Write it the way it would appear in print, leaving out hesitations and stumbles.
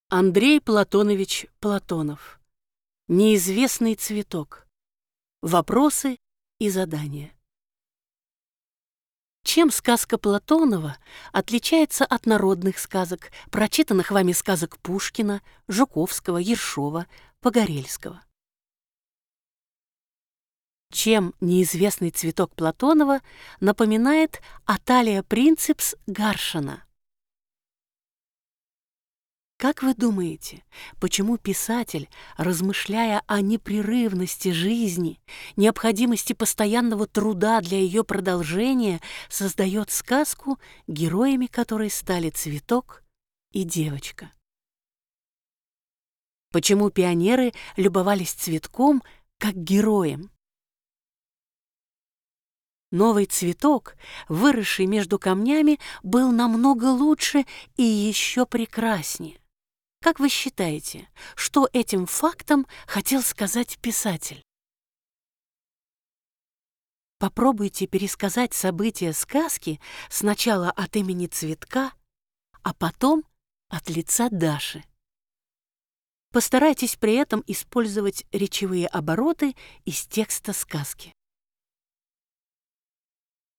Андрей Платонович Платонов. Неизвестный цветок. Вопросы и задания. Чем сказка Платонова отличается от народных сказок, прочитанных вами сказок Пушкина, Жуковского, Ершова, Погорельского? Чем неизвестный цветок Платонова напоминает Аталия Принципс Гаршина? Как вы думаете, почему писатель, размышляя о непрерывности жизни, необходимости постоянного труда для ее продолжения, создает сказку, героями которой стали цветок и девочка? Почему пионеры любовались цветком как героем? Новый цветок, выросший между камнями, был намного лучше и еще прекраснее. Как вы считаете, что этим фактом хотел сказать писатель? Попробуйте пересказать события сказки сначала от имени цветка, а потом от лица Даши. Постарайтесь при этом использовать речевые обороты из текста сказки.